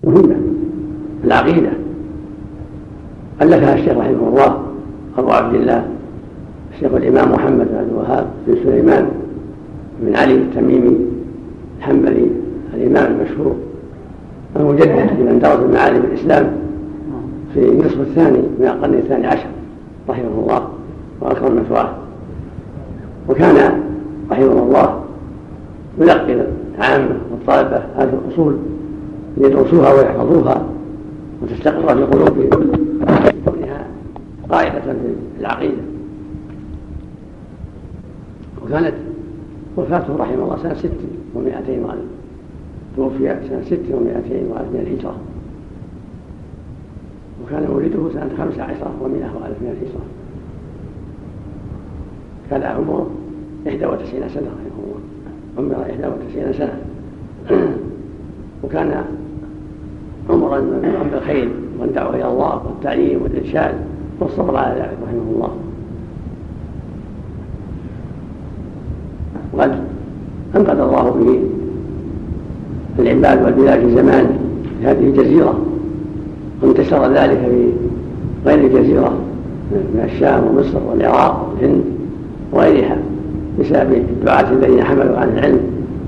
مهمة في العقيدة ألفها الشيخ رحمه الله أبو عبد الله الشيخ الإمام محمد بن عبد الوهاب بن سليمان بن علي التميمي الحنبلي الإمام المشهور المجدد لمن درس معالم الإسلام في النصف الثاني من القرن الثاني عشر رحمه الله وأكرم مثواه. وكان رحمه الله يلقن العامة والطلبة هذه الأصول ليدرسوها ويحفظوها وتستقر في قلوبهم كونها قاعدة في العقيدة. وكانت وفاته رحمه الله سنة 600 وألف، توفي سنة 600 وألف من الهجرة، وكان مولده سنة 15 و100 وألف من الهجرة. كان عمره 91 سنة رحمه الله، عمره 91 سنة، وكان عمرا من الخير والدعوة إلى الله والتعليم والإرشاد والصبر على ذلك رحمه الله. وقد أنقذ الله به العباد والبلاد في زمان في هذه الجزيرة، وانتشر ذلك في غير الجزيرة من الشام ومصر والعراق والهند وغيرها بسبب الدعاة الذين حملوا عن العلم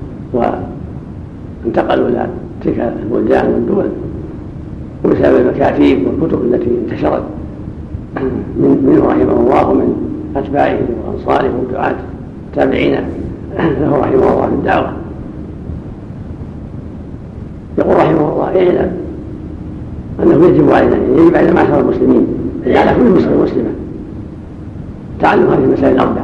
وانتقلوا إلى تلك البلدان والدول، وبسبب المكاتيب والكتب التي انتشرت منه رحمه الله ومن أتباعه وأنصاره والدعاة التابعين له رحمه الله في الدعوة. يقول رحمه الله: اعلم أنه يجب على معشر المسلمين، على كل مسلم ومسلمة، تعلم هذه المسائل الأربعة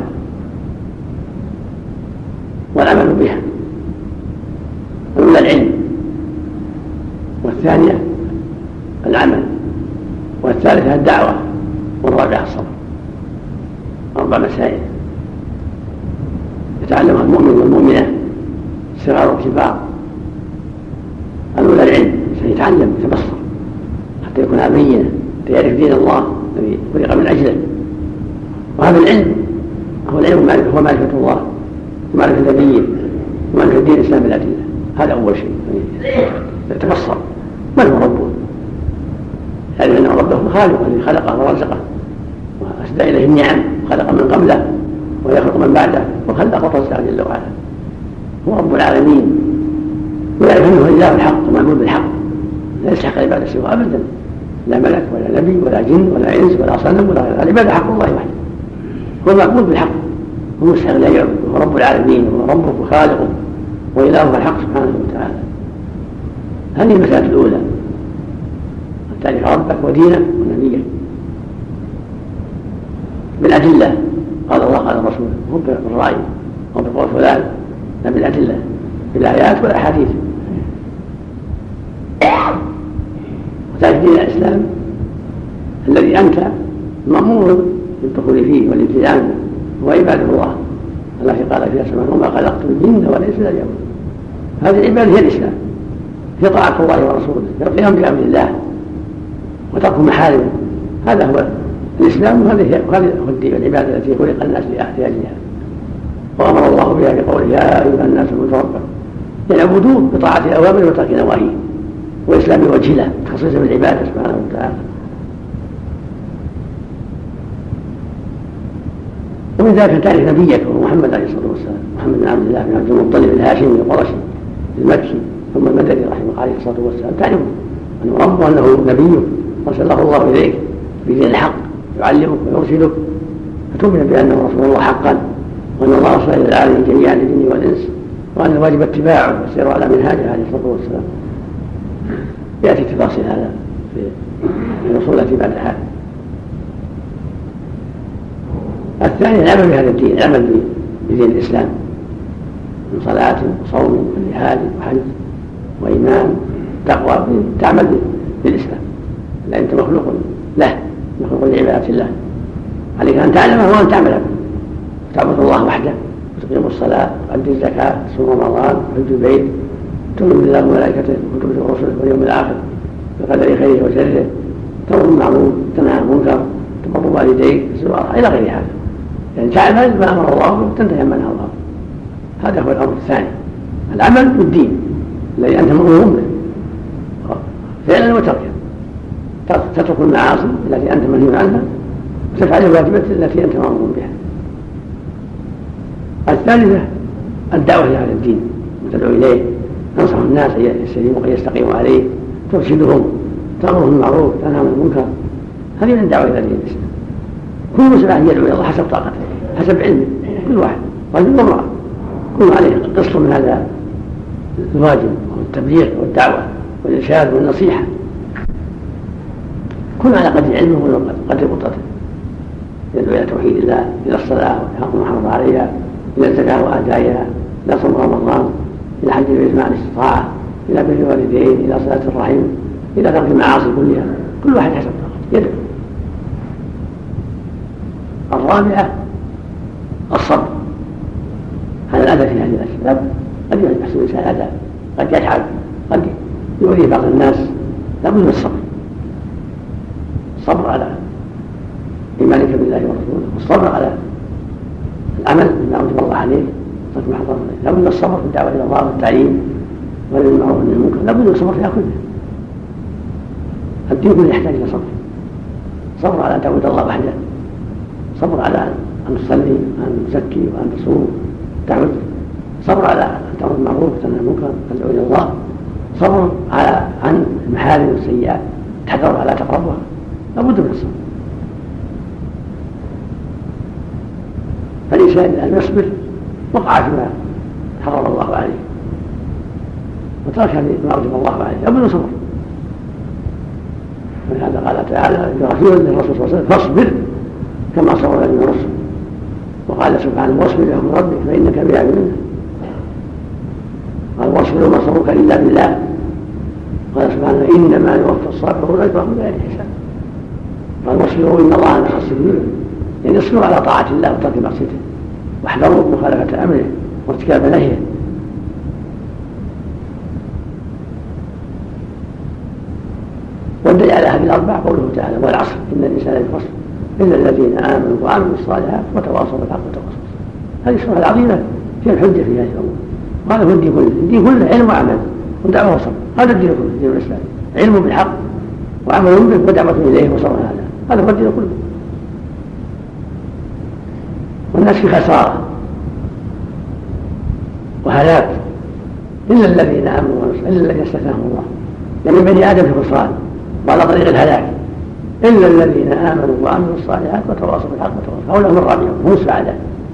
والعمل بها. الأولى العلم، والثانية العمل، والثالثة الدعوة، والرابعة الصبر. 4 مسائل يتعلمها المؤمن والمؤمنة الصغار والكبار. الأولى العلم، سيتعلم يتبصر حتى يكون عبينا يعرف دين الله الذي خلق من أجله. وهذا العلم هو العلم هو معرفة الله ومعرفة نبيه ومعرفة دين الإسلام بالأدلة. هذا أول شيء، يتبصر من هو ربه، يعرف أنه ربه خالق الذي خلقه ورزقه وأسدى إليه النعم، خلق من قبله ويخلق من بعده وخلق وتوسع جل وعلا، هو رب العالمين. ويعرف أنه إله الحق ومعبود بالحق، لا يستحق العبادة سواه أبدا، لا ملك ولا نبي ولا جن ولا إنس ولا صنم ولا غيره. العبادة حق الله وحده، هو معبود بالحق، هو مستحق لا يعبد، هو رب العالمين، هو ربه وخالقه وإلهه الحق سبحانه وتعالى. هذه المسألة الأولى، أن تعرف ربك ودينك ونبيك بالأدلة. قال الله قال الرسول، هم بالرأي هم بقول فلان، لا بالأدلة بالآيات والأحاديث. وتعرف دين الإسلام الذي أنت مأمور بالدخول فيه والالتزام به، هو عبادة الله التي قال فيها سبحانه: وما خلقت الجن والإنس إلا ليعبدون. هذه العبادة هي الإسلام، هي طاعة الله ورسوله، هي القيام بأمر الله وترك محارمه. هذا هو الإسلام، وهذا هو الدين والعبادة التي خلق الناس لأجلها. وأمر الله بها بقوله: يا أيها الناس اعبدوا ربكم، يعبدون بطاعة الأوامر وترك نواهيه وإسلام وجه له، تخصيصا بالعبادة سبحانه وتعالى. ومن ذلك أن تعرف نبيك وهو محمد عليه الصلاة والسلام، محمد بن عبد الله بن عبد المطلب الهاشمي القرشي المكي ثم المدني رحمه عليه الصلاة والسلام. تعرف أنه ربه وأنه نبيه أرسله الله إليك بدين الحق يعلمك ويرشدك، فتؤمن بأنه رسول الله حقا، وأن الله أرسل إلى العالمين جميعا للجن والإنس، وأن الواجب اتباعه والسير على منهاجه عليه الصلاة والسلام. يأتي تفاصيل هذا في الأصول التي بعد هذا. الثاني العمل بهذا الدين، العمل بدين الإسلام من صلاة وصوم وجهاد وحج وإيمان تقوى، تعمل بالإسلام، لا أنت مخلوق له، مخلوق لعبادة الله. عليك أن تعلمه وأن تعمله، تعبد الله وحده وتقيم الصلاة وتؤدي الزكاة تصوم رمضان وحج البيت، تؤمن بالله وملائكته وكتبه ورسله واليوم الآخر بقدر خيره وشره، تأمر بالمعروف تنهى عن المنكر، تبر والديك إلى غير هذا. يعني تعمل ما أمر الله وتنتهي ما نهى الله. هذا هو الأمر الثاني، العمل بالدين الذي أنت مأمور به، تترك المعاصي التي أنت منهي عنها وتفعل الواجبات التي أنت مأمور بها. الثالثة الدعوة إلى هذا الدين وتدعو إليه، تنصح الناس أن يستقيموا عليه، ترشدهم، تأمرهم بالمعروف، تنهى عن المنكر. هذه من الدعوة إلى دين الإسلام. كل مسلم يدعو إلى الله حسب طاقته حسب علمه، كل واحد رجل وامرأة كل عليه قسط من هذا الواجب والتبليغ والدعوة والإرشاد والنصيحة، كل على قدر علمه وقدر قدرته. يدعو إلى توحيد الله، إلى الصلاة والحق المحافظة عليها، إلى الزكاة وأدائها، إلى صوم رمضان، إلى حج البيت مع الاستطاعة، إلى بر الوالدين، إلى صلاة الرحم، إلى ترك المعاصي كلها، كل واحد حسب طاقته يدعو. الرابعة الصبر على الأذى في هذه الأسباب. قد يحصل الإنسان أذى، قد يتعب، قد يؤذي بعض الناس، لابد من الصبر. الصبر على إيمانك بالله ورسوله، والصبر على العمل بما أوجب الله عليه، ترك ما حرم عليه. لابد من الصبر في الدعوة إلى الله والتعليم والمعروف والنهي عن المنكر، لابد من الصبر فيها كلها. الدين كله يحتاج إلى صبر، صبر على أن تعبد الله وحده، صبر على أن تصلي وأن تزكي وأن تصوم تعبد، صبر على أن تأمر بالمعروف وتنهى عن المنكر تدعو إلى الله، صبر على عن المحارم والسيئات تحذر على تقربها، لابد من الصبر. فالإنسان أن يصبر وقع فيما حرم الله عليه وترك ما أوجب الله عليه، لابد من صبر. ولهذا قال تعالى لرسول للرسول صلى الله عليه وسلم فاصبر كما صبر الذين من الرسل، وقال سبحانه واصبر لحكم ربك فإنك بأعيننا. قال واصبر وما صبرك إلا بالله. قال سبحانه إنما يوفى الصابرون أجرهم بغير حساب. قال واصبروا إن الله مع الصابرين، يعني اصبروا على طاعة الله وترك معصيته، واحذروا مخالفة أمره وارتكاب نهيه. والدليل على هذه الأربعة قوله تعالى والعصر إن الإنسان لفي خسر إلا الذين آمنوا وعملوا الصالحات وتواصوا بالحق وتواصوا بالصبر. هذه السورة العظيمة فيها الحجة في هذه الأمور. وهذا هو الدين كله، الدين كله علم وعمل ودعوة وصبر. هذا الدين كله، الدين الإسلامي علم بالحق وعمل به ودعوة إليه وصبر. هذا هو الدين كله. والناس في خسارة وهلاك إلا الذين آمنوا إلا الذين استثناهم الله، يعني بني آدم في خسران وعلى طريق الهلاك إلا الذين آمنوا وعملوا الصالحات وتواصوا بالحق وتواصوا. هؤلاء هم الرابحون، هم السعداء.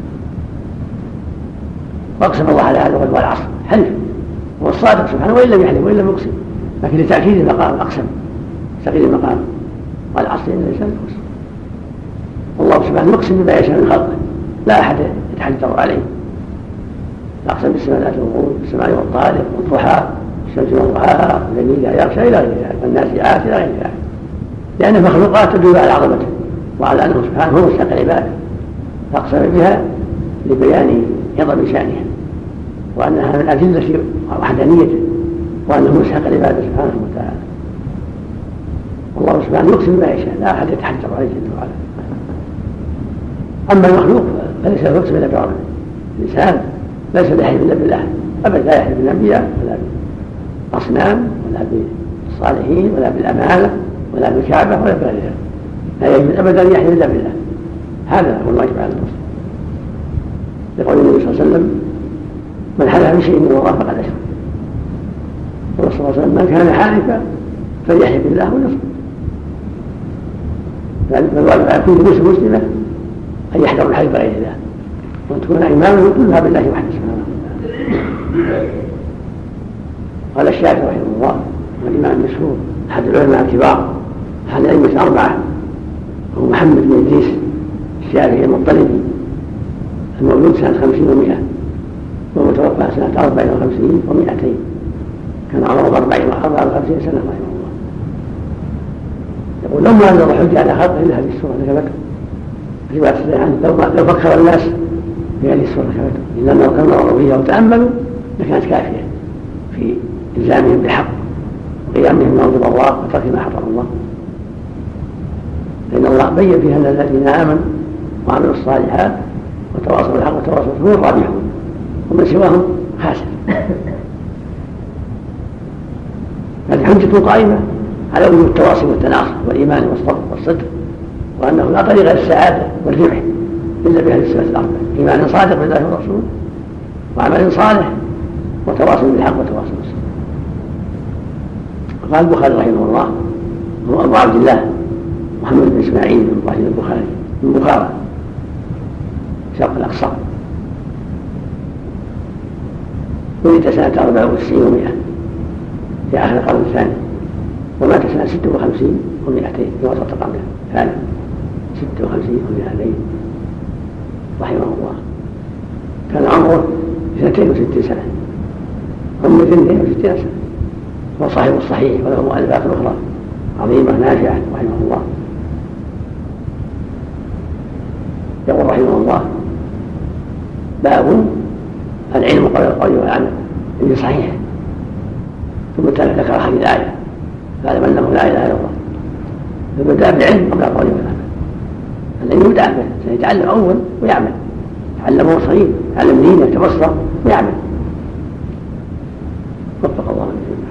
واقسم الله على هذا والعصر حلف، هو الصادق سبحانه وإن لم يحلف وإن لم يقسم، لكن لتأكيد المقام أقسم، تأكيد المقام والعصر إن الإنسان يقسم. الله سبحانه يقسم بما يشاء من خلقه، لا أحد يتحجر عليه. أقسم بالسماء ذات الغروب، بالسماء والطارق والضحى، الشمس وضحاها، والليل إذا يغشى إلى غير ذلك، والنازعات إلى غير ذلك، لأن مخلوقات تدل على عظمته وعلى أنه سبحانه هو مستحق العبادة، فأقسم بها لبيان عظم شأنها وأنها من أدلة وحدانيته وأنه مستحق العبادة سبحانه وتعالى. والله سبحانه يقسم بما يشاء، لا أحد يتحجر عليه جل وعلا. أما المخلوق فليس له يقسم إلا بربه. الإنسان ليس بيحلف إلا بالله أبدا، لا يحلف بالأنبياء ولا بالأصنام ولا بالصالحين ولا بالأمانة ولا بالكعبة ولا بغيرها، لا يجوز أبدا يحلف إلا بالله. هذا هو الواجب على المسلم، لقول النبي صلى الله عليه وسلم من حلف بشيء من الله فقد أشرك. والرسول صلى الله عليه وسلم من كان حالفا فليحلف بالله وليصمت. فالواجب على كل مسلمة أن يحذر الحلف بغير الله، وأن تكون إيمانه كلها بالله وحده سبحانه وتعالى. قال الشافعي رحمه الله والإمام المشهور أحد العلماء الكبار أحد الأئمة أربعة هو محمد بن إدريس الشافعي المطلبي المولود سنة 50 و100 ومتوفى سنة 54 و200، كان عمره 54 سنة رحمه الله. يقول لما أنزل الحجة على خلقه إلا هذه السورة لكبته في بعض السنة، لو فكر الناس في هذه السورة لكبته، إلا أنه كان نظروا فيها وتأملوا لكانت كافية في إلزامهم بالحق وقيامهم ما أوجب الله وترك ما حرم الله. لأن الله بين فيها أن الذين آمنوا وعملوا الصالحات وتواصوا بالحق وتواصوا بالصبر هم الرابحون، ومن سواهم خاسر. هذه حجة قائمة على وجود التواصي والتناصر والإيمان والصبر والصدق، وأنه لا طريق للسعادة والربح إلا بهذه الصفات الأربع: إيمان صادق بالله والرسول، وعمل صالح، وتواصل بالحق وتواصل بالصبر. قال البخاري رحمه الله: هو أبو عبد الله محمد بن إسماعيل بن إبراهيم البخاري من بخارى شرق الأقصى، ولد سنة 94 و100 في آخر القرن الثاني، ومات سنة 56 و200 في وسط القرن الثاني، 56 و200 رحمه الله. كان عمره 62 سنة، عمره 62 سنة، هو صاحب الصحيح وله مؤلفات أخرى عظيمة نافعة رحمه الله. يقول رحمه الله: باب العلم قبل القول والعمل، اللي صحيح. ثم ذكر هذه الآية: فاعلم أنه لا إله إلا الله. فبدأ بالعلم قبل القول والعمل. العلم يدعى به، سيتعلم أول ويعمل، يتعلمه صغير، يتعلم دينه، يتبصر ويعمل. وفق الله للجميع.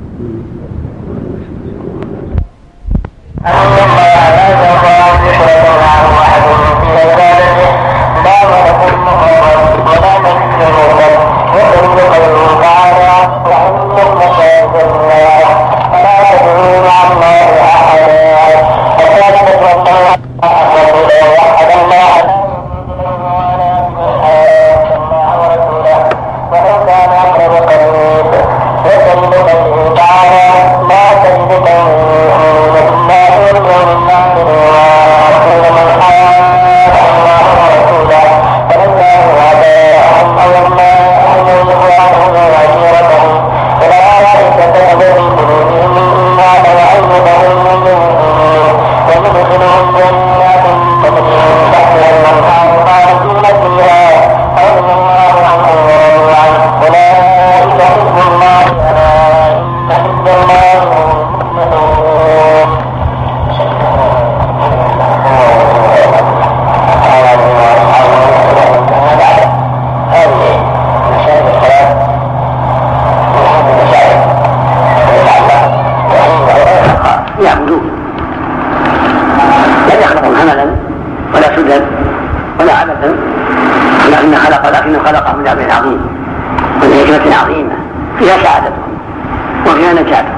لكنه خلقه من أمر عظيم ولحكمة عظيمة فيها سعادتهم وفيها نجاتهم،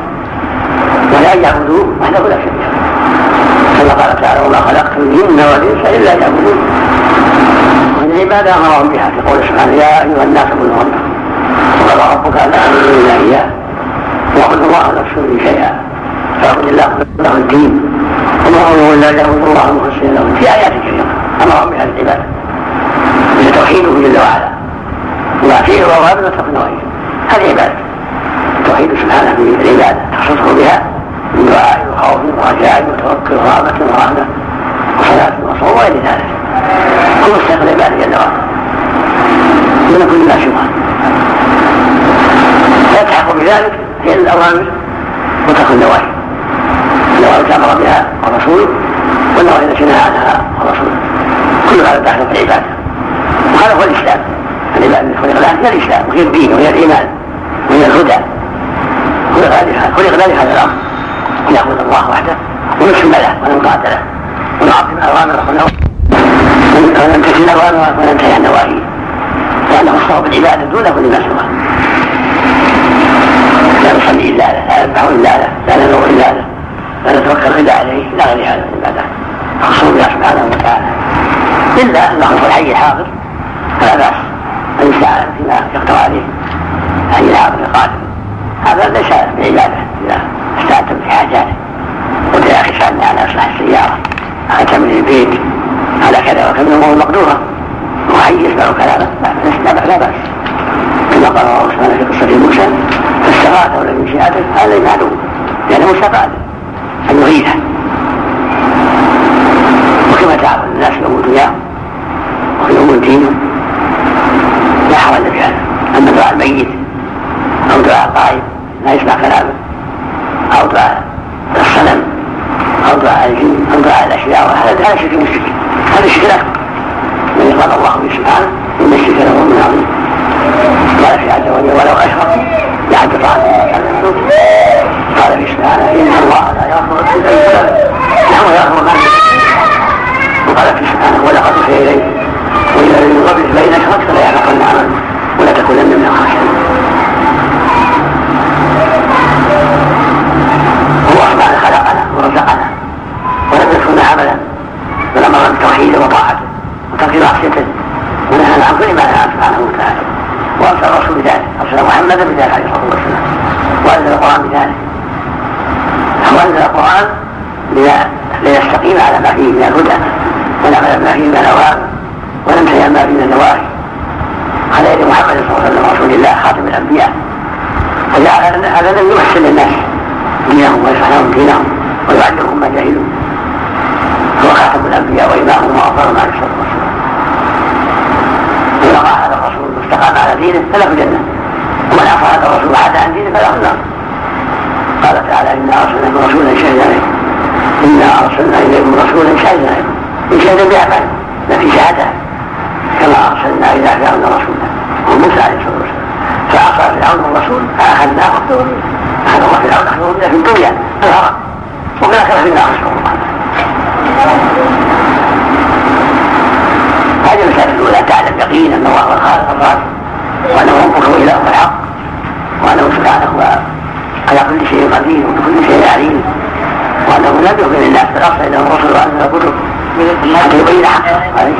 ولا يعبدوه وحده لا شريك له، كما قال تعالى: وما خلقت الجن والإنس إلا ليعبدون. والعبادة أمرهم بها في قوله سبحانه: يا أيها الناس اعبدوا ربكم وقضى ربك ألا تعبدوا إلا إياه واعبدوا الله ولا تشركوا به شيئا فاعبدوا الله له الدين وما أمروا إلا ليعبدوا الله مخلصين له. في آيات كثيرة أمرهم بهذه العبادة هي توحيده جل وعلا وفعله وأوامره وترك نواهيه. هذه عبادة توحيد سبحانه بالعبادة تخصصه بها من دعاء وخوف ورجاء وتوكل ورغبة ورهبة وصلاة وصوم وغير ذلك، كل مستحق العبادة جل وعلا من كل ما سواه. يلتحق بذلك هي الأوامر وترك النواهي. الأوامر أمر بها الرسول والنواهي التي نهى عنها الرسول، كل هذا داخل في العبادة. وهذا هو الإسلام. العبادة خلق لها هي الإسلام وهي الدين وهي الإيمان وهي الهدى. خلق لهذا الأمر نعبد الله وحده ونسلم له وننقاد له ونعظم أوامره ونمتثل أوامره وننتهي عن نواهيه، لأنه الصواب بالعبادة دون كل ما سواه. لا نصلي إلا له، لا نذبح إلا له، لا ندعو إلا له، لا نتوكل إلا عليه، لا غير هذا العبادة خصوصا بها سبحانه وتعالى. إلا أن الله الحي الحاضر فلا بأس أن يستعان فيما يقدر عليه. الحي الحاضر القادر هذا ليس بعبادة إذا استعنتم في حاجاته. قلت يا أخي سألني على إصلاح السيارة، على تمر البيت، على كذا وكذا من الأمور مقدورة، وحي يسمع كلامه لا بأس. كما قال الله سبحانه في قصة موسى: فاستغاثه الذي في عدل هذا يفعله، لأنه موسى قادر أن يغيثه. وكما تعرف الناس يوم الدنيا وفي يوم الدين لا حول في هذا. أما دعاء الميت أو دعاء القائم لا يسمع كلامه، أو دعاء الصنم أو دعاء الجن أو دعاء الأشياء، هذا شرك مشرك، هذا شرك أكبر. الذي قال الله به سبحانه: إن الشرك لظلم عظيم. قال في عز وجل: ولو أشركوا لحبط عنهم ما كانوا يعملون. قال في سبحانه: إن الله لا وأنزل القرآن بذلك، وأنزل القرآن ليستقيم على ما فيه من الهدى ونعمل ما فيه من الأوامر ونمتنع ما فيه من النواهي على يد محمد صلى الله عليه وسلم رسول الله خاتم الأنبياء، وجعل هذا الذي يحسن للناس دينهم ويصلح لهم دينهم ويعلمهم ما جهلوا، هو خاتم الأنبياء وإمامهم وأفضلهم عليه الصلاة والسلام. ومن أطاع هذا الرسول واستقام على دينه فله الجنة، ومن عصى هذا الرسول وحاد عن دينه فله النار. قال تعالى: إنا أرسلنا رسولا شهيدا عليكم، إنا أرسلنا إليكم رسولا شهيدا عليكم، إن شهد بأعمالهم لفي شهادة، كما أرسلنا إلى فرعون رسولا وموسى عليه الصلاة والسلام فعصى فرعون الرسول فأخذناه أخذه بنا، أخذ الله فرعون أخذه بنا في الدنيا الهرم، وفي الآخرة في النار نسأل الله. هذه المسألة الأولى: تعلم يقينا أن الله هو الخالق الرازق، وأنه ربك وإله الحق، وأنه سبحانه على كل شيء قدير وكل شيء عليم، وأنه لم يؤمن الناس بالأرسل إلى الرسل وأنزل الكتب حتى يبين حقه عليه.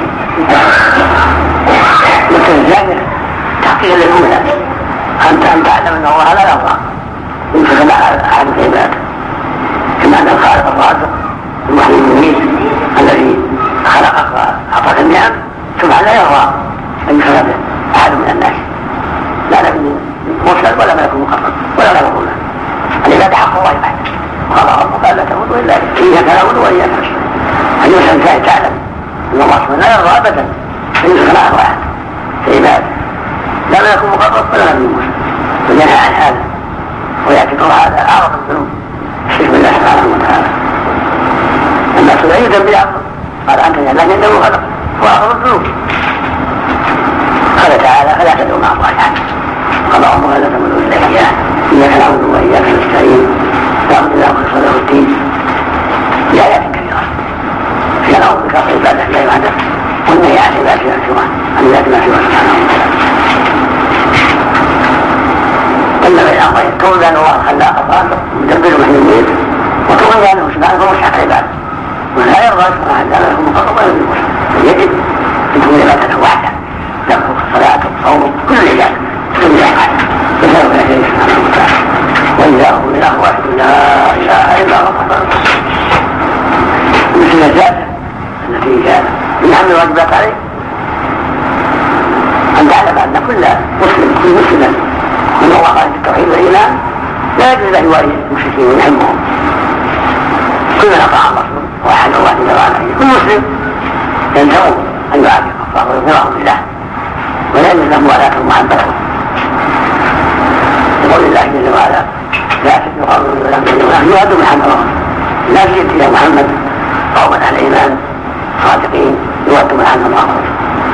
مثل الثانية تحقيق للأولى أن تعلم أن الله لا يرضى يمسك أحد العباد، كما أن الخالق الرازق المحيي المميت الذي خلقك وأعطاك النعم سبحانه لا يرضى أن يخلق أحد من الناس، لا نبي مرسل ولا ملك مقرب ولا له رسول. العبادة حق الله وحده، وقال ربك ألا تعبدوا إلا إياك نعبد وإياك نستعين. أيها الإنسان تعلم أن الله سبحانه لا يرضى أبدا أن يشرك معه أحد في عباده، لا ملك مقرب ولا نبي مرسل، وينهى عن هذا ويعتبر هذا أعظم الذنوب الشرك بالله سبحانه وتعالى. أما سليم ذنب العبد قال: أنت يا الله إنه خلق هو أعظم الذنوب. قال تعالى: فلا تدعوا مع الله أحد، قال ربك لا تعبدوا إلا إياه إياك نعبد وإياك نستعين نعبد الله مخلصا له الدين. في آيات كثيرة في الأمر بكثرة عبادة الله وحده والنهي عن عبادة ما سواه سبحانه وتعالى. إن بين الأمرين كون بأن الله خلاق الرازق مدبر محيي المميت، وكون بأنه سبحانه هو مستحق العبادة ولا يرضى سبحانه وتعالى لكم مقرب ولا يرضى، فيجب أن تكون عبادته وحده، ذبحك صلاتك صومك كل عبادة تكون لله وحده ولا ولا شيء سبحانه وتعالى. وإله إله واحد لا إله إلا هو مثل الزادة التي كان من أهم الواجبات عليه أن تعلم أن كل مسلم من الله قال في التوحيد والإيمان لا يجوز له يوالي المشركين ويحبهم. كل من أطاع الرسول وأحد الله جل وعلا كل مسلم يلزم أن يعافي الكفار ويظهرهم بالله ولا يجوز له موالاته ومحبته. يقول الله جل وعلا: لا تجد قوما يؤدوا محمد رسول، لا تجد يا محمد قوما أهل إيمان صادقين يؤدوا محمد رسول.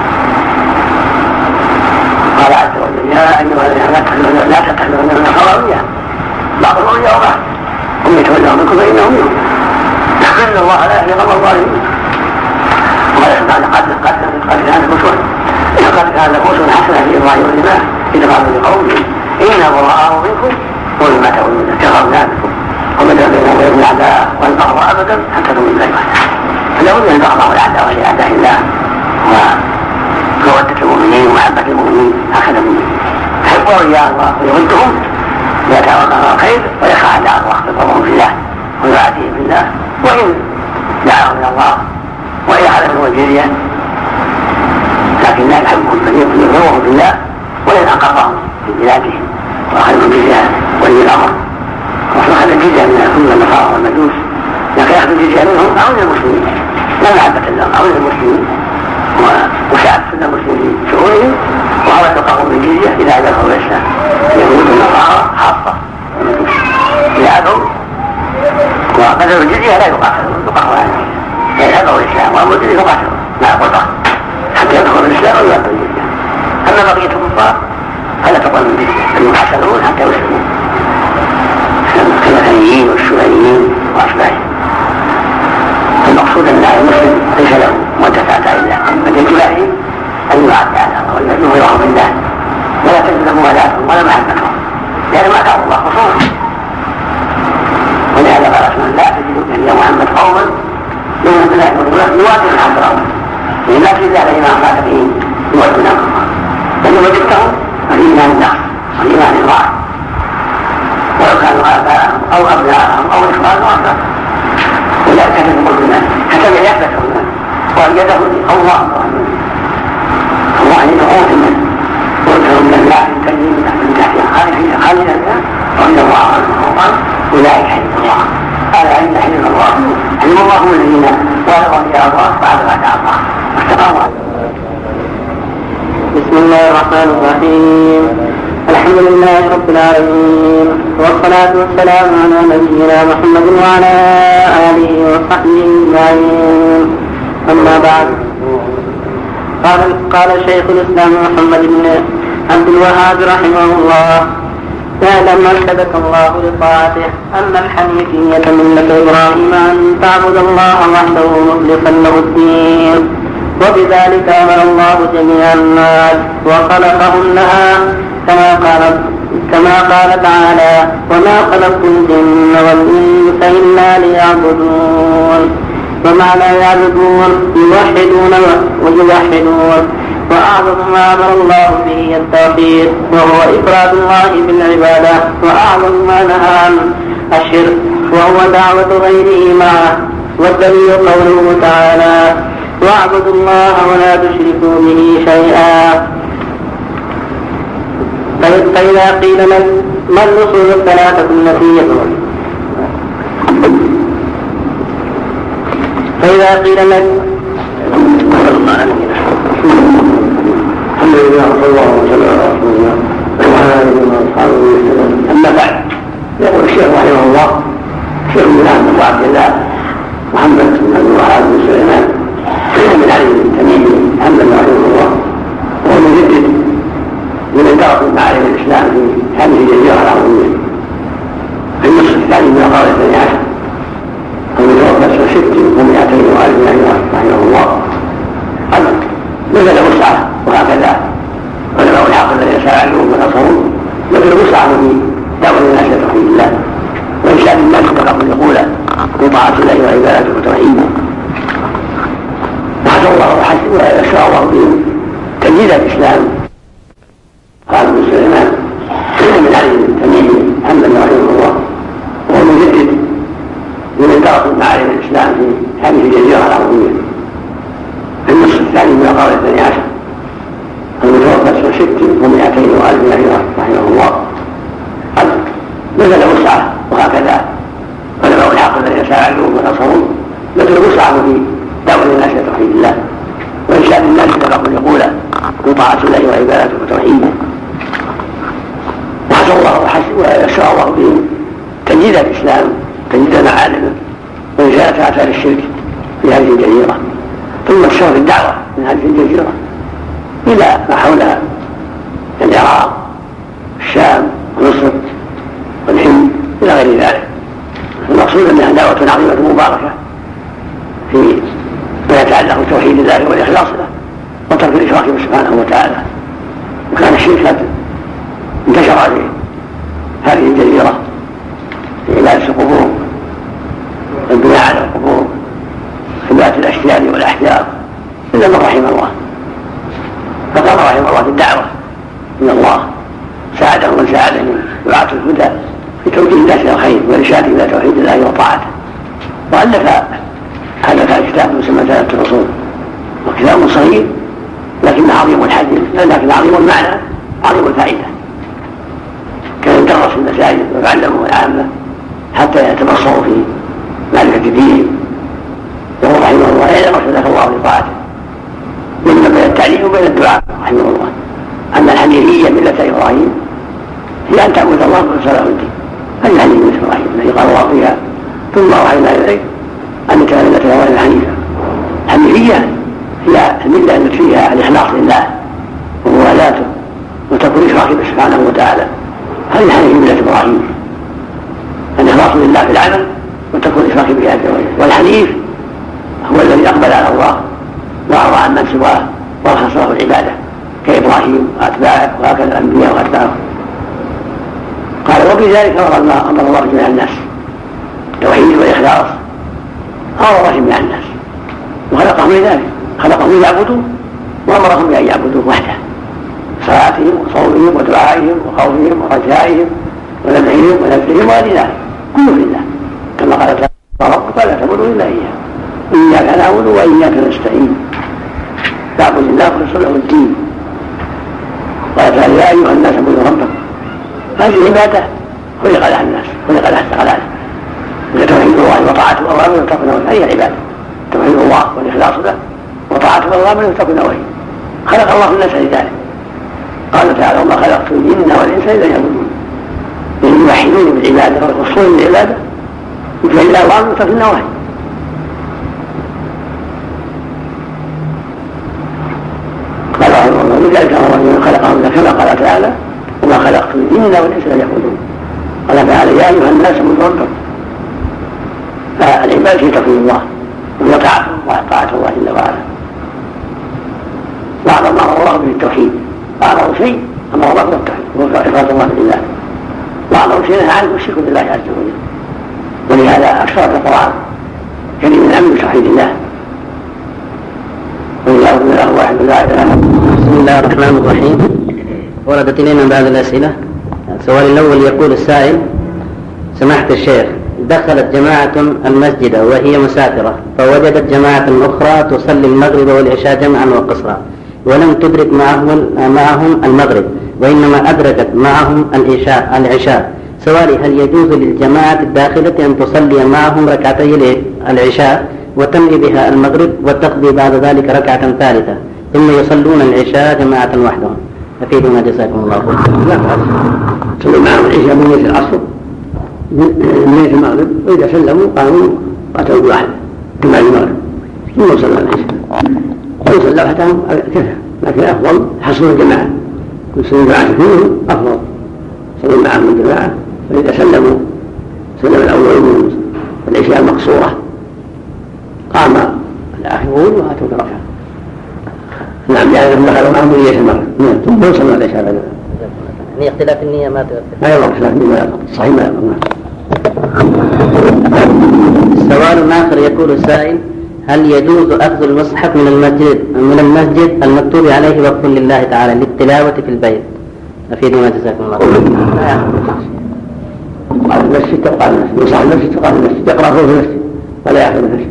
قال عز وجل: يا أيها الذين لا تتخذوا من النصارى أولياء بعضهم أولياء بعض هم يتولون منكم فإنهم منهم إن الله لا يهدي القوم الظالمين. وقال سبحانه: قد كان لكم أسوة حسنة في إبراهيم والجماعة إذ قالوا لقومه إنا براء منكم ومما تعبدون كفرنا بكم وبدأ بيننا وبين الأعداء والبغضاء أبدا حتى تؤمنوا بالله وحده. فلا بد أن البغضاء والأعداء ولأعداء الله ومودة المؤمنين ومحبة المؤمنين هكذا المؤمنين يحب أولياء الله ويودهم ويتعاون على الخير ويخاف أعداء الله يضرهم في الله ويعاديهم في الله، وإن دعاهم إلى الله وإن أخذهم الجزية لكن لا يحبهم بل يضرهم في الله وإن أقرهم في بلادهم وأخذهم الجزية ولي الأمر وأخذ الجزية من كل النصارى والمجوس، لكن يأخذ الجزية منهم أو للمسلمين لا محبة لهم أو للمسلمين وساعد كل المسلمين في شؤونهم وهو يلقاهم بالجزية إذا أدخلوا الإسلام. يهود النصارى خاصة والمجوس إذا أدعوا وقدروا الجزية لا يقاتلون يقاتلون عنهم لا يدخلوا الإسلام وأمر الجزية يقاتلون مع القدرة حتى يدخلوا الإسلام ويؤدوا الجزية. أما بقية الكفار فلا تقبل من الجزية بل يقاتلون حتى يسلموا كالمثليين والشيوعيين وأشباههم. المقصود أن المسلم ليس له مودة أعداء الله بل يجب عليه أن يعادي على الله ويظهرهم بالله ولا تجد له موالاةهم ولا محبتهم لأن ما كان الله خصوصا. ولهذا قال اسمه: لا تجد يا محمد قوما يوادون محمد رسول لا تجد عليهم أخلاقهم يوادون الكفار بل وجدتهم الإيمان النقص والإيمان الضعف كانوا آباءهم أو أبناءهم أو إخوانهم ولا كتبوا البناء كتب يحدثهم وأجده الله يدعون منه وانتهم من الله تجري من تحتها خالدا وعند الله عنهم أولئك حزب الله هذا عند حزب الله حزب الله هم الذين ظهروا إلى الله بعد ما دعا الله واستقاموا. بسم الله الرحمن الرحيم. الحمد لله رب العالمين والصلاة والسلام على نبينا محمد وعلى آله وصحبه أجمعين. أما بعد، قال شيخ الإسلام محمد بن عبد الوهاب رحمه الله: اعلم أرشدك الله لطاعته أن الحنيفية ملة إبراهيم أن تعبد الله وحده مخلصا له الدين، وبذلك أمر الله جميع الناس وخلقهم لها كما قال تعالى: وما خلقت الجن والإنس إلا ليعبدون. ومعنى يعبدون يوحدون ويوحدون، وأعظم ما أمر الله به التوحيد وهو إفراد الله بالعبادة، وأعظم ما نهى عنه الشرك وهو دعوة غيره معه. والدليل قوله تعالى: واعبدوا الله ولا تشركوا به شيئا. فإذا قيل لك ما الأصول الثلاثة التي فإذا قيل لك الحمد لله صلى الله وسلم على رسول الله وعلى آله وأصحابه وسلم. أما بعد، يقول الشيخ رحمه الله شيخ بن عبد الله محمد بن عبد الوهاب بن سليمان من علي التميمي محمد رحمه الله، وهو مجدد من درس معارف الإسلام في هذه الجزيرة العربية في النصف الثاني من القرن الثاني عشر المتوفى 600 رحمه الله. قد نزل وسعه، وهكذا علماء الحق الذين ساعدوه ونصروا نزل وسعه في دعوة الناس إلى توحيد الله وإرشاد الناس تقبل الأولى بطاعة الله وعبادته وتوحيده. وحسن الله ويسر الله بهم تجديد الإسلام. قال ابن سليمان من علي التميمي محمد رحمه الله، وهو مجدد من درس معارف الإسلام في هذه الجزيرة العربية في النصف الثاني من القرن الثاني عشر المتوفى 600 رحمه الله. قد نزل وسعه، وهكذا علماء الحق الذين ساعدوه ونصروا نزل وسعه في دعوة الناس إلى توحيد الله وإرشاد الناس إلى قبول الأولى بطاعة الله وعبادته وتوحيده. وحسن الله ويسر الله بهم تجديد الإسلام، تجديد معالمه وإزالة آثار الشرك في هذه الجزيرة، ثم الشر الدعوة من هذه الجزيرة إلى ما حولها العراق الشام ومصر والهند إلى غير ذلك. المقصود أنها دعوة عظيمة مباركة في ما يتعلق بتوحيد الله والإخلاص له وترك الإشراك به سبحانه وتعالى. وكان الشرك قد انتشر في هذه الجزيرة في عبادة القبور والبناء على القبور عبادة الأشجار والأحجار إلا من رحم الله. فقال رحمه الله في الدعوة من الله ساعدهم من ساعدهم دعاة الهدى في توجيه الناس إلى الخير وإرشادهم إلى توحيد الله وطاعته. وألف هذا الكتاب يسمى ثلاثة الأصول، وكتاب صغير لكن عظيم الحجم، لكن عظيم المعنى عظيم الفائدة. كان يدرس في المساجد ويعلمه العامة حتى يتبصروا في معرفة دينهم. وهو رحمه الله يعلم أرشدك الله لطاعته مما بين التعليم وبين الدعاء رحمه الله أن الحنيفية ملة إبراهيم هي أن تعبد الله وتخلص له الدين. هذه حنيفية إبراهيم التي قال الله فيها: ثم أوحينا إليك أن كان ملة إبراهيم حنيفا. الحنيفية هي الملة التي فيها الإخلاص لله وموالاته وترك الإشراك به سبحانه وتعالى. هذه حنيفية ملة إبراهيم، الإخلاص لله في العمل وترك الإشراك به عز وجل. والحنيف هو الذي أقبل على الله وأعرض عن من سواه وأخلص له العبادة كإبراهيم وأتباعه وهكذا الأنبياء وأتباعه. قال: وبذلك أمر الله جميع الناس توحيد والإخلاص، أمر الله جميع الناس وخلقهم لذلك، خلقهم ليعبدوه وأمرهم بأن يعبدوه وحده، صلاتهم وصومهم ودعائهم وخوفهم ورجائهم ونبعهم ونبعهم ولله كله لله كما قال تعالى ربك فلا تعبدوا الا اياه اياك نعبد واياك نستعين تعبد الله خلص له الدين. قال تعالى يا ايها الناس اعبدوا ربكم. هذه العباده خلق لها الناس خلق لها استقلال إذا توحيد الله وطاعته والله من يتقن وجهه أي عبادة توحيد الله والإخلاص له وطاعته والله من يتقن وجهه خلق الله الناس لذلك. قال تعالى وما خلقت الجن والإنس إلا ليعبدون يعني يوحدون بالعبادة ويخصون بالعبادة يجعل الله من يتقن وجهه. قال الله لذلك أمر خلقهم كما قال تعالى وما خلقت الجن والإنس إلا ليعبدون. قال تعالى يا أيها الناس اعبدوا ربكم. فالعبادة في توحيد الله وطاعة الله جل وعلا. بعض امر الله بالتوحيد بعض شيء امر الله بالتوحيد وهو إخلاص الله بالله بعض شيء نهى عنه الشرك بالله عز وجل. ولهذا أكثر القرآن كلمة من أمر توحيد الله والله إله واحد لا إله إلا هو. بسم الله الرحمن الرحيم. وردت إلينا بعض الأسئلة. السؤال الأول يقول السائل سماحة الشيخ دخلت جماعة المسجد وهي مسافرة فوجدت جماعة أخرى تصلي المغرب والعشاء جمعا وقصرا ولم تدرك معهم المغرب وإنما أدركت معهم العشاء. سؤالي هل يجوز للجماعة الداخلة أن تصلي معهم ركعتي العشاء وتنوي بها المغرب وتقضي بعد ذلك ركعة ثالثة ثم يصلون العشاء جماعة وحدهم؟ أفيدنا جزاكم الله خيرا. لا تصلي معهم العشاء من نية العصر من نية المغرب وإذا سلموا قاموا وأتوا واحد كما المغرب ثم صلى العشاء ويصلى وحدهم كفى لكن أفضل حصول الجماعة يصلي الجماعة كلهم أفضل صلوا معهم الجماعة فإذا سلموا سلم الأولون والعشاء المقصورة قام الآخرون وأتوا بركعة. نعم لأنهم دخلوا معهم نية المغرب ثم صلى العشاء بعد يعني اختلاف النية ما تؤثر. لا يضر اختلاف النية ما يضر صحيح ما يضر. سؤال آخر يقول السائل هل يجوز أخذ المصحف من المسجد المكتوب عليه وقف لله تعالى للتلاوة في البيت؟ أفيدنا جزاكم الله خيرا. قال المسجد تبقى المسجد يصح المسجد تبقى المسجد يقرأ فوق المسجد ولا يأخذ المسجد.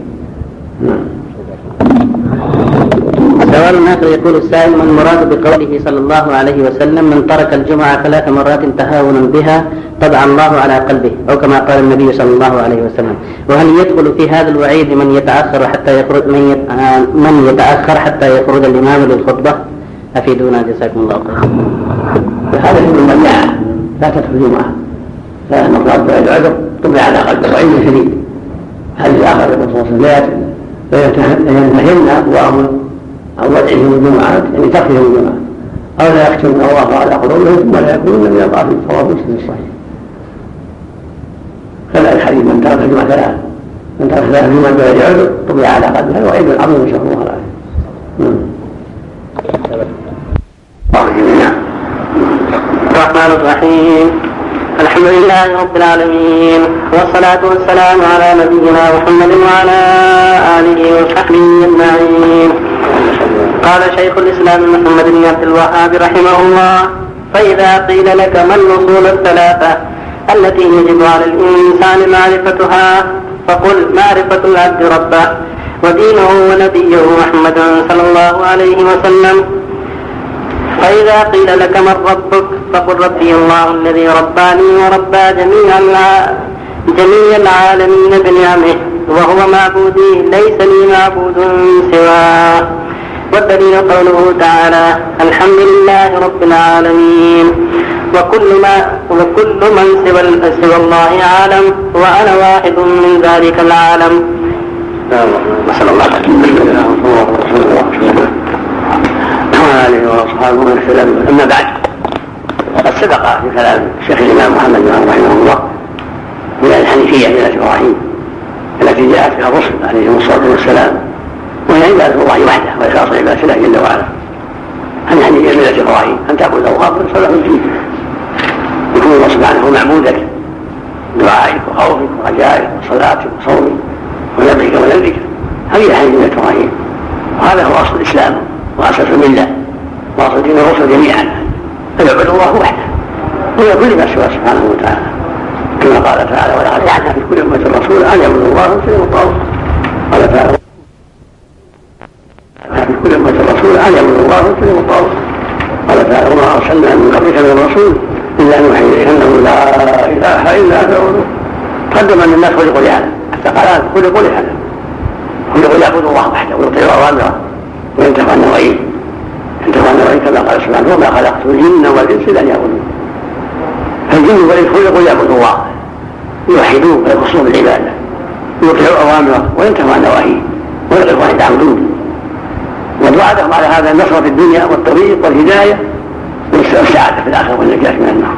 سؤال آخر يقول السائل ما المراد بقوله صلى الله عليه وسلم من ترك الجمعة 3 مرات تهاونا بها طبع الله على قلبه أو كما قال النبي صلى الله عليه وسلم؟ وهل يدخل في هذا الوعيد من يتأخر حتى يخرج الإمام للخطبة؟ أفيدونا جزاكم الله خيرا. هذا من منع لا تدخل الجمعة فإن الله بعد عذر طبع على قلبه وعيد شديد. هذا آخر الرسول فينتهن أقوام أو وضعهم الجمعات يعني تقفهم الجمعات أو لا يختم الله على قلوبهم ثم لا يكونون من الضعف فهو مسلم الصحيح. فلا الحديث من ترك الجمعة 3 من ترك 3 جمعة بغير عذر طبع على قلبه هذا وعيد عظيم إن شاء الله عليه. الرحمن الرحيم الحمد لله رب العالمين والصلاة والسلام على نبينا محمد وعلى آله وصحبه أجمعين. قال شيخ الإسلام محمد بن عبد الوهاب رحمه الله فإذا قيل لك ما الأصول الثلاثة التي يجب على الإنسان معرفتها فقل معرفة العبد ربه ودينه ونبيه محمد صلى الله عليه وسلم. فإذا قيل لك من ربك فقل ربي الله الذي رباني وربى جميع العالمين بنعمه وهو معبودي ليس لي معبود سواه. والدليل قوله تعالى الحمد لله رب العالمين وكل من سوى الله عالم وأنا واحد من ذلك العالم. صلى الله عليه وسلم وآله وأصحابه وسلم. أما بعد قد سبق في كلام الشيخ الإمام محمد بن رحمه الله من الحنيفية ملة إبراهيم التي جاءت بها الرسل عليهم الصلاة والسلام وهي عبادة الله وحده وإخلاص عبادة الله جل وعلا. الحنيفية ملة إبراهيم أن تعبد الله وتصلح الدين يكون الله سبحانه معبودك دعائك وخوفك ورجائك وصلاتك وصومك ونبعك ونذرك هذه الحنيفية ملة إبراهيم وهذا هو أصل الإسلام وأساس الملة وأصل دين الرسل جميعا فيعبد الله وحده هو كل ما سوى سبحانه وتعالى، كما قال تعالى ولقد جعلنا في كل أمة رسولا أن يعبدوا الله واجتنبوا الطاغوت. قال تعالى في كل أمة رسولا أن يعبدوا الله واجتنبوا الطاغوت. قال تعالى وما أرسلنا من قبلك من رسول إلا نوحي إليه أنه لا إله إلا أنت فاعبدوه. قدم أن الناس خلقوا لهذا، حتى قال خلقوا لهذا، خلقوا ليعبدوا الله وحده ويطيعوا أوامره وينتهوا عن نواهيه، ينتهوا عن نواهيه كما قال سبحانه وما خلقت الجن والإنس إلا ليعبدون. فالجن والإنس خلقوا ليعبدوا الله، يوحدوه ويخصوه بالعبادة ويطيعوا أوامره وينتهوا عن نواهيه ويقفوا عند حدوده. ووعدهم على هذا النصر في الدنيا والطريق والهداية والسعادة في الآخرة والنجاة من النار.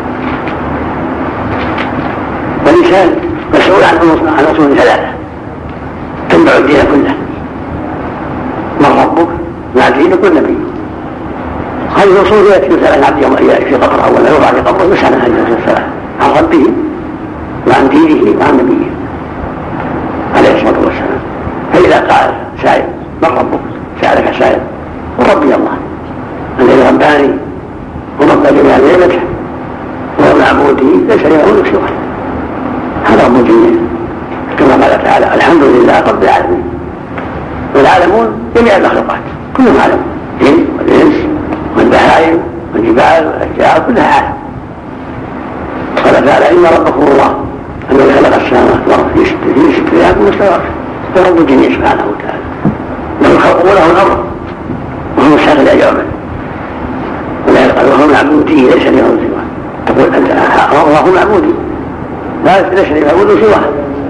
والإنسان مسؤول عن أصول ثلاثة تنبع الدين كله: من ربك مع دينك والنبي. هذه الأصول يأتي مثلا العبد يوم في قبره أولا يوضع في قبره يسأل عن هذه الثلاثة: عن ربه وعن دينه وعن نبيه عليه الصلاة والسلام. فإذا قال سائل من ربك؟ سألك سائل وربي الله الذي رباني ورب جميع نعمته ومعبودي ليس لي معبود سواه، هذا رب الجميع. كما قال تعالى الحمد لله رب العالمين. والعالمون جميع المخلوقات كلهم عالم، الجن والإنس والبهائم والجبال والأشجار كلها عالم. قال تعالى إن ربكم الله الذي خلق السماوات والأرض في 6 أيام مستوى رب الجميع سبحانه وتعالى، له الخلق وله الأمر وهو الساق لأجابه ولا يقال وهو معبودي ليس لي معبود سواه. تقول أنت الله معبودي ليس لي معبود سواه.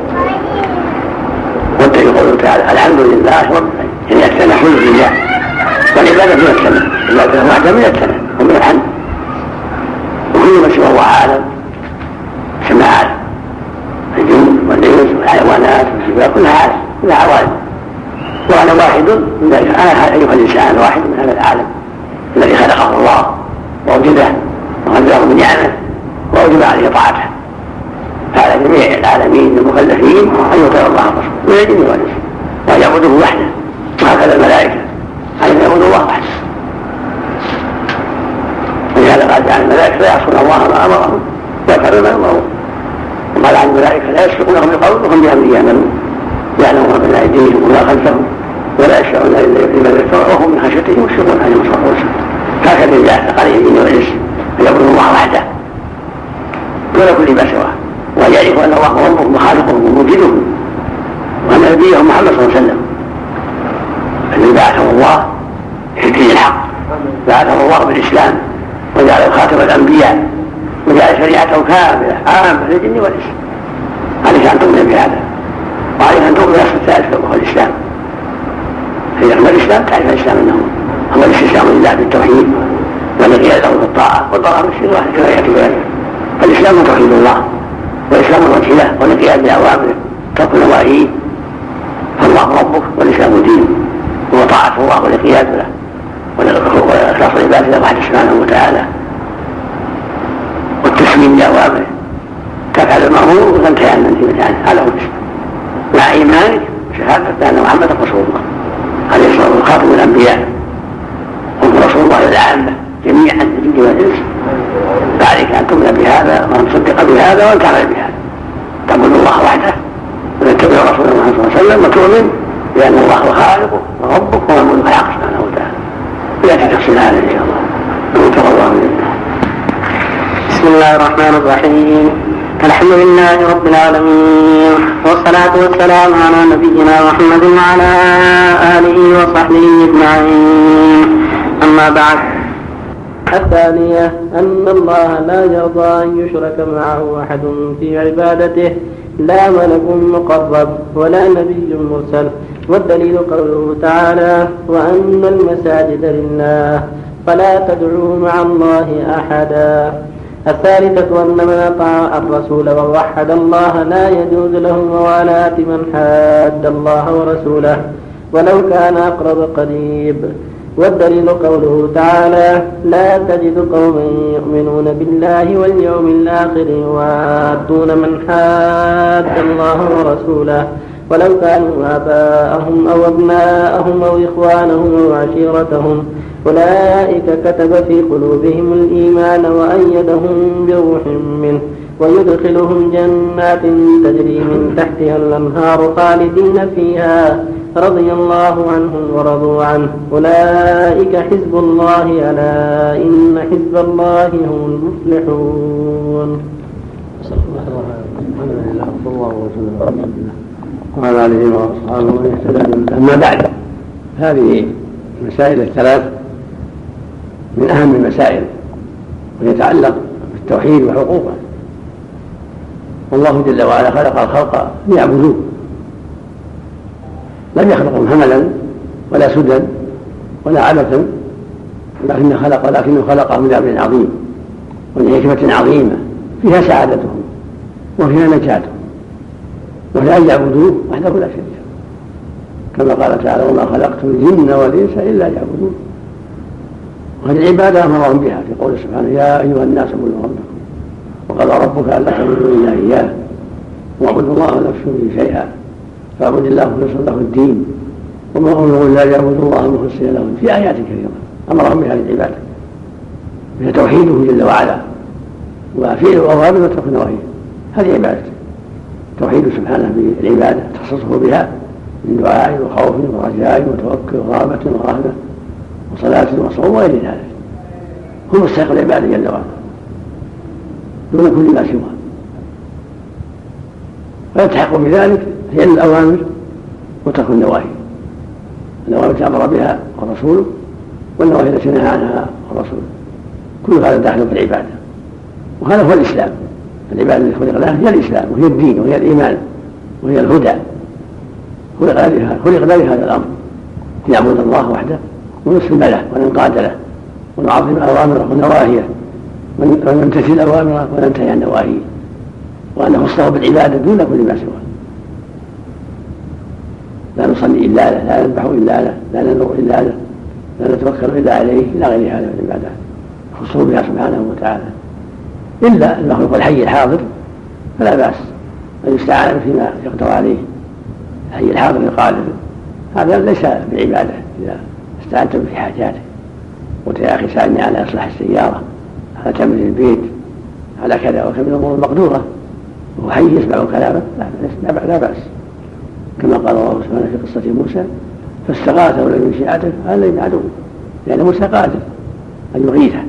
والدليل قوله تعالى الحمد لله رب يعني الثناء حمد لله، والعبادة من الثناء، العبادة واحدة من الثناء ومن الحمد. وكل ما سوى الله عالم كما عالم، الجن والإنس والحيوانات والجبال كلها عالم، كلها عوالم. وأنا واحد من ذلك، أنا أيها الإنسان واحد من هذا العالم الذي خلقه الله وأوجده وغذاه بنعمه وأوجب عليه طاعته. فعلى جميع العالمين المكلفين أن يطيعوا الله ورسوله من الجن والإنس وأن يعبدوه وحده، وهكذا الملائكة أن يعبدوا الله وحده. ولهذا قال تعالى الملائكة لا يعصون الله ما أمرهم ويفعلون ما يؤمرون. وقال عن الملائكة لا يسبقونهم بقول وهم بأمره يعملون، يعلمون بين أيديهم وما خلفهم ولا يشاءون إلا بما ذكروا وهم من خشيته مشفقون عليهم الصلاة والسلام. هكذا الله عليه الجن والإنس أن يعبدوا الله وحده دون كل ما سواه، وأن يعرفوا أن الله هو ربهم وخالقهم وموجدهم وأن نبيهم محمد صلى الله عليه وسلم الذي بعثه الله في الدين الحق، بعثه الله بالإسلام وجعله خاتم الأنبياء وجعل شريعته كاملة عامة للجن والإنس. عليك أن تؤمن بهذا، وعليك أن تؤمن بالأصل الثالث وهو الإسلام. فإذا أما الإسلام تعرف الإسلام أنه هو الاستسلام لله بالتوحيد والانقياد له بالطاعة والبراءة من الشرك كما يأتي بذلك. فالإسلام هو توحيد الله والإسلام الوجه له والانقياد بأوامره ترك نواهيه. فالله ربك والإسلام دين، هو طاعة الله والانقياد له وإخلاص العبادة له وحده سبحانه وتعالى والتسليم لأوامره، تفعل المأمور وتنتهي عن المنهي عنه. هذا هو الإسلام مع إيمانك شهادة بأن محمدا رسول الله عليه الصلاة والسلام خاتم الأنبياء وهو رسول الله للعامة جميعا الجن والإنس. فعليك أن تؤمن بهذا وأن تصدق بهذا وأن تعمل بهذا، تعبد الله وحده وتتبع رسول الله صلى الله عليه وسلم وتؤمن بأن الله هو خالقك وربك ومولك الحق سبحانه وتعالى. لا تفصل هذا إن شاء الله. نتوب الله منه. بسم الله الرحمن الرحيم. الحمد لله رب العالمين، والصلاة والسلام على نبينا محمد وعلى آله وصحبه أجمعين. أما بعد. الثانية أن الله لا يرضى أن يشرك معه أحد في عبادته، لا ملك مقرب ولا نبي مرسل. والدليل قوله تعالى وأن المساجد لله فلا تدعوا مع الله أحدا. الثالثة أن من أطاع الرسول ووحد الله لا يجوز له موالاة من حاد الله ورسوله ولو كان أقرب قريب. والدليل قوله تعالى لا تجد قوما يؤمنون بالله واليوم الآخر يوادون من حاد الله ورسوله ولو كانوا آباءهم أو أبناءهم أو إخوانهم أو عشيرتهم أولئك كتب في قلوبهم الإيمان وأيدهم بروح منه ويدخلهم جنات تجري من تحتها الأنهار خالدين فيها رضي الله عنهم ورضوا عنه أولئك حزب الله ألا إن حزب الله هم المفلحون. وعلى آله وأصحابه ومن اهتدى. أما بعد، هذه المسائل الثلاث من أهم المسائل ويتعلق بالتوحيد وحقوقه. والله جل وعلا خلق الخلق ليعبدوه، لم يخلقهم هملا ولا سدى ولا عبثا، ولكنه خلقهم لأمر عظيم ولحكمة عظيمة فيها سعادتهم وفيها نجاتهم، وهي أن يعبدوه وحده لا شريك له، كما قال تعالى: وما خلقت الجن والإنس إلا ليعبدون. وهذه العبادة أمرهم بها في قوله سبحانه: يا أيها الناس اعبدوا ربكم وقضى ربك ألا تعبدوا إلا إياه واعبدوا الله ولا تشركوا به شيئا فاعبد الله مخلصا له الدين وما أمروا إلا ليعبدوا الله مخلصين له. في آيات كثيرة أمرهم بهذه العبادة، فيها توحيده جل وعلا وفعل أوامره وترك نواهيه. هذه عبادته، توحيد سبحانه بالعبادة، تخصصه بها من دعاء وخوف ورجاء وتوكل ورغبة ورهبة وصلاة وصوم وغير ذلك. هو مستحق العبادة جل وعلا دون كل ما سواه، ويلتحق بذلك فعل الأوامر وترك النواهي. الأوامر أمر بها الرسول والنواهي التي نهى عنها الرسول، كل هذا داخل في العبادة. وهذا هو الإسلام. العبادة التي خلق لها هي الإسلام وهي الدين وهي الإيمان وهي الهدى. خلق لها هذا الأمر، نعبد الله وحده ونسلم له وننقاد له ونعظم أوامره ونواهيه ونمتثل أوامره وننتهي عن نواهيه، وأن نخصه بالعبادة دون كل ما سواه. لا نصلي إلا له، لا نذبح إلا له، لا نذبح إلا له، لا نتوكل إلا عليه، إلى غير هذا من العبادات خصه بها سبحانه وتعالى. إلا المخلوق الحي الحاضر فلا بأس أن يستعان فيما يقدر عليه. الحي الحاضر القادر هذا ليس بعبادة إذا استعنت في حاجاته، قلت يا أخي ساعدني على إصلاح السيارة، على تمرين البيت، على كذا وكذا من الأمور المقدورة، وهو حي يسمع كلامه لا بأس، كما قال الله سبحانه في قصة موسى: فاستغاثه الذي في شيعته قال لي عدو، لأن موسى قادر أن يغيثه.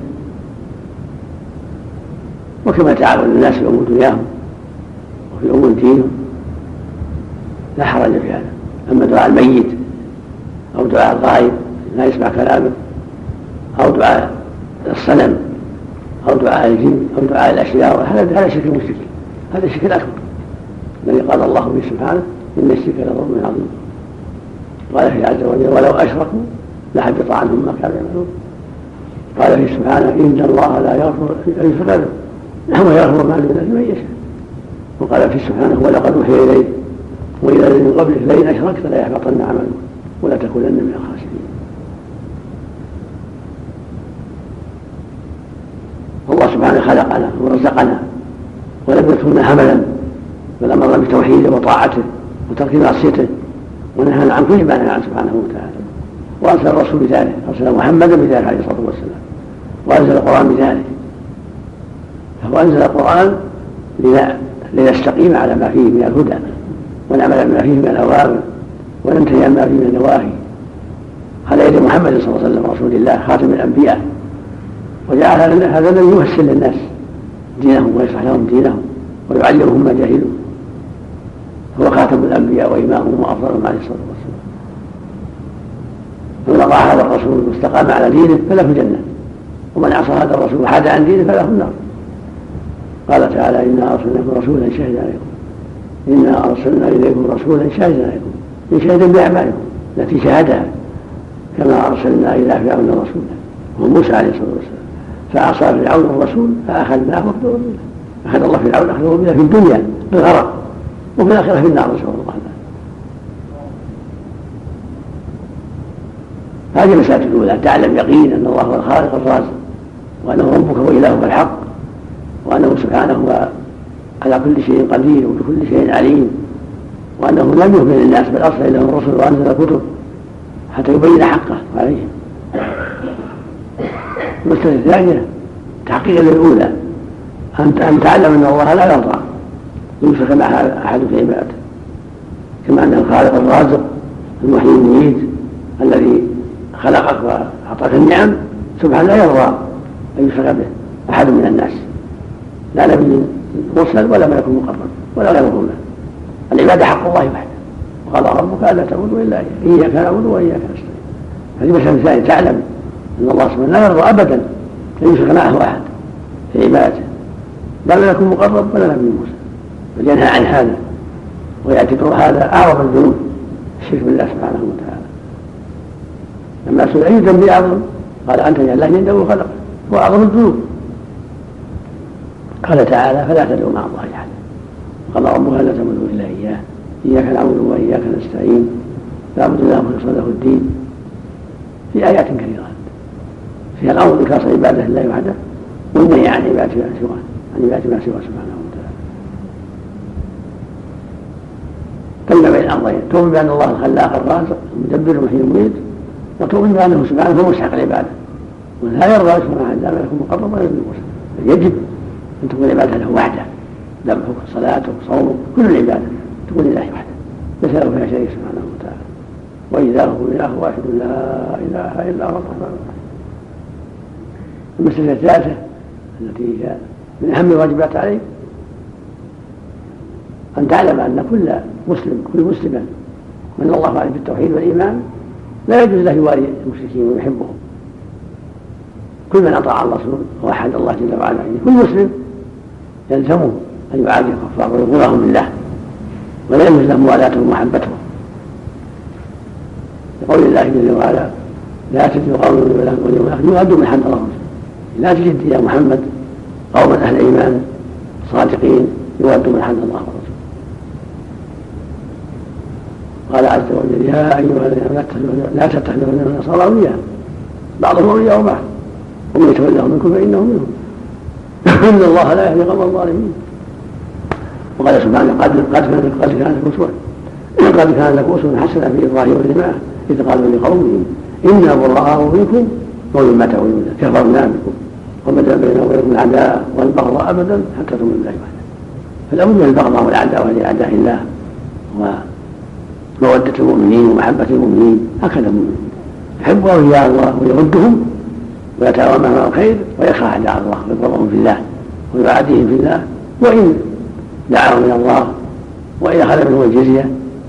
وكما تعاون الناس في أمور دنياهم وفي أمور دينهم لا حرج في هذا. أما دعاء الميت أو دعاء الغائب لا يسمع كلامه، أو دعاء الصنم أو دعاء الجن أو دعاء الأشياء، هذا شرك مشرك، هذا شرك أكبر الذي قال الله به سبحانه: إن الشرك لظلم عظيم. قال فيه عز وجل: ولو أشركوا لحبط عنهم ما كانوا يعملون. قال فيه سبحانه: إن الله لا يغفر أن يشرك به ويغفر ما دون ذلك لمن يشاء. وقال فيه سبحانه: ولقد أوحي إليك وإلى الذين من قبلك لئن أشركت ليحبطن عملك ولا تكونن من الخاسرين. الله سبحانه خلقنا ورزقنا ولم يتركنا هملا، بل أمرنا بتوحيده وطاعته وترك معصيته ونهانا عن كل ما نهى عنه سبحانه وتعالى. وأرسل الرسول بذلك، أرسل محمدا بذلك عليه الصلاة والسلام، وأنزل القرآن بذلك. فهو أنزل القرآن لنستقيم على ما فيه من الهدى ونعمل بما فيه من الأوامر وننتهي عما فيه من النواهي. هذا يد محمد صلى الله عليه وسلم رسول الله خاتم الأنبياء، وجعل هذا الذي يمثل للناس دينهم ويشرح لهم دينهم ويعلمهم ما جهلوا. هو خاتم الأنبياء وإمامهم وأفضلهم عليه الصلاة والسلام. من أطاع هذا الرسول واستقام على دينه فله الجنة، ومن عصى هذا الرسول وحاد عن دينه فله النار. قال تعالى: إنا أرسلناكم رسولا شهيدا عليكم، إنا أرسلنا إليكم رسولا شهيدا عليكم، من شهد بأعمالكم التي شهدها، كما أرسلنا إلى فرعون رسولا وموسى عليه الصلاة والسلام فعصى فرعون الرسول فأخذناه أخذ وبيلا. أخذ الله فرعون أخذ وبيلا في الدنيا بالغرق، وفي الآخرة في النار، نسأل الله عنه. هذه المسألة الأولى: تعلم يقين أن الله هو الخالق الرازق، وأنه ربك وإلهك الحق، وأنه سبحانه على كل شيء قدير وبكل شيء عليم، وأنه لم يخبر الناس بل أرسل لهم الرسل وأنزل الكتب حتى يبين حقه عليهم. المسألة الثانية تحقيقا للأولى أن تعلم أن الله لا يرضى يمسك مع أحد في عباده، كما أن الخالق الرازق المحيي المميت الذي خلقك وأعطاك النعم سبحانه لا يرضى أن يشرك به أحد من الناس، لا نبي مرسل ولا ملك مقرب ولا غيره منه. العبادة حق الله وحده، وقال ربك ألا تعبدوا إلا إياه إياك نعبد وإياك نستعين. هذه مسألة ثانية تعلم أن الله سبحانه لا يرضى أبدا أن يشرك معه أحد في عبادته، لا ملك مقرب ولا نبي مرسل، بل ينهى عن هذا ويعتبر هذا أعظم الذنوب الشرك بالله سبحانه وتعالى. لما سئل أي ذنب أعظم قال أن تجعل الله عنده خلقه، هو أعظم الذنوب. قال تعالى فلا تدعوا مع الله أحدا، قال ربك لا تعبدوا إلا إياه إياك نعبد وإياك نستعين فاعبدوا الله مخلصا له الدين، في آيات كثيرة فيها الأمر بإخلاص عبادة الله وحده والنهي عن عبادة ما سواه سبحانه وتعالى. تجمع بين الأمرين، تؤمن بأن الله الخلاق الرازق المدبر المحيي المميت، وتؤمن بأنه سبحانه هو مستحق العبادة ولا يرضى يشرك مع الله ملك مقرب ولا نبي مرسل. يجب أن تكون العبادة له وحده، ذبحك صلاتك صومك كل العبادة تكون لله وحده ليس له فيها شريك سبحانه وتعالى، وإلهه إله واحد لا إله إلا هو الرحمن الرحيم. المسألة الثالثة التي هي من أهم الواجبات عليك أن تعلم أن كل مسلما من الله عليه بالتوحيد والإيمان لا يجوز له يوالي المشركين ويحبهم. كل من أطاع الله ووحد الله جل وعلا، كل مسلم يلزمه أن يعادي الكفار ويغفرهم بالله ولا يجوز له موالاتهم ومحبتهم، لقول الله جل وعلا لا تجد قوما واليوم الآخر يؤدوا من حد الله. لا تجد يا محمد قوما أهل إيمان صادقين يؤدوا من حد الله ورسوله. قال عز وجل يا أيها الذين لا تتخذوا النصارى أولياء بعضهم أولياء بعض ومن يتولهم منكم فإنه منهم إن الله لا يهدي القوم الظالمين. وقال سبحانه قد كان لكم أسوة حسنة في إبراهيم وجماعة إذ قالوا لقومهم إنا براء منكم ومما تعبدون كفرنا بكم وبدأ بيننا وبينكم العداء والبغضاء أبدا حتى تؤمنوا بالله وحده. فالأمر من البغضاء والعداء لأعداء الله ومودة المؤمنين ومحبة المؤمنين. هكذا المؤمن يحب أولياء الله ويردهم ويتعاون معهم الخير ويخاف أعداء الله ويبغضهم في الله ويعاديهم في الله، وإن دعاهم إلى الله وإن أخذ منهم الجزية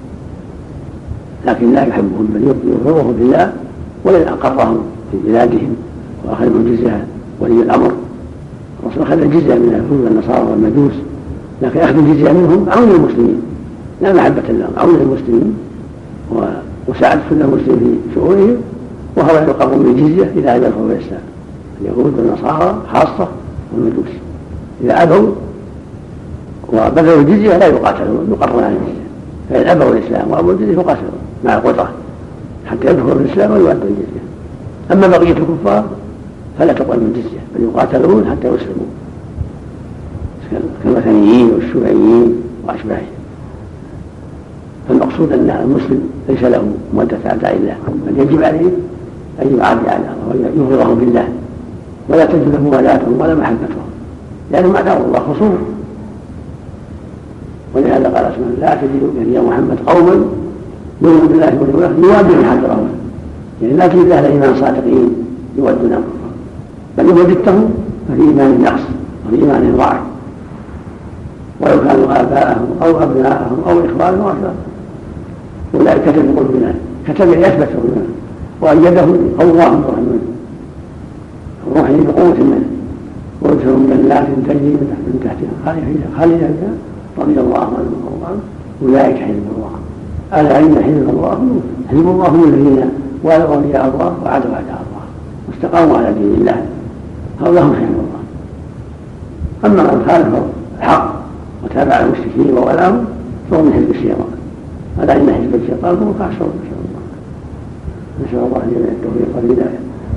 لكن لا يحبهم بل يبغضهم في الله. وإن أقرهم في بلادهم وأخذ منهم الجزية ولي الأمر، الرسول أخذ الجزية من اليهود والنصارى والمجوس، لكن أخذ الجزية منهم عون المسلمين لا محبة لهم، عون المسلمين وساعدة كل مسلم في شؤونهم، وهو يقرهم بالجزية إذا أبوا الإسلام. اليهود والنصارى خاصة والمجوس إذا أبوا وبذلوا الجزية لا يقاتلون يقرون عن الجزية، فإن أبوا الإسلام وأبوا الجزية يقاتلون مع القدرة حتى يدخلوا الإسلام ويؤدوا الجزية. أما بقية الكفار فلا تقبل من الجزية بل يقاتلون حتى يسلموا كالوثنيين والشيوعيين وأشباههم. فالمقصود أن المسلم ليس له مودة أعداء الله، بل يجب عليه أن يعادي أعداء الله ويبغضهم بالله ولا تجد له موالاتهم ولا محبتهم لأنهم أعداء الله خصوم. ولهذا قال سبحانه لا تجد يا محمد قوما يؤمنون بالله واليوم الآخر يوادون حذرهم، يعني لا تجد أهل إيمان صادقين يودون أنفسهم، بل إن وجدتهم ففي إيمان نقص وفي إيمان ضعف، ولو كانوا آباءهم أو أبناءهم أو إخوانهم أو أشباههم أولئك كتب في قلوبنا، كتب يثبتهم منه وأيدهم قواهم روح منه الروح بقوة منه ويدخلهم جنات تجري من تحتها خالدين فيها رضي الله عنهم ورضوا عنه أولئك حزب الله ألا إن حزب الله هم الذين والوا أولياء الله وعادوا أعداء الله واستقاموا على دين الله هؤلاء هم حزب الله. أما من خالف الحق وتابع المشركين وولاهم فهو من حزب الشيطان، ألا إن حزب الشيطان هم خاسرون. نسأل الله أن يهديه التوفيق والهداية.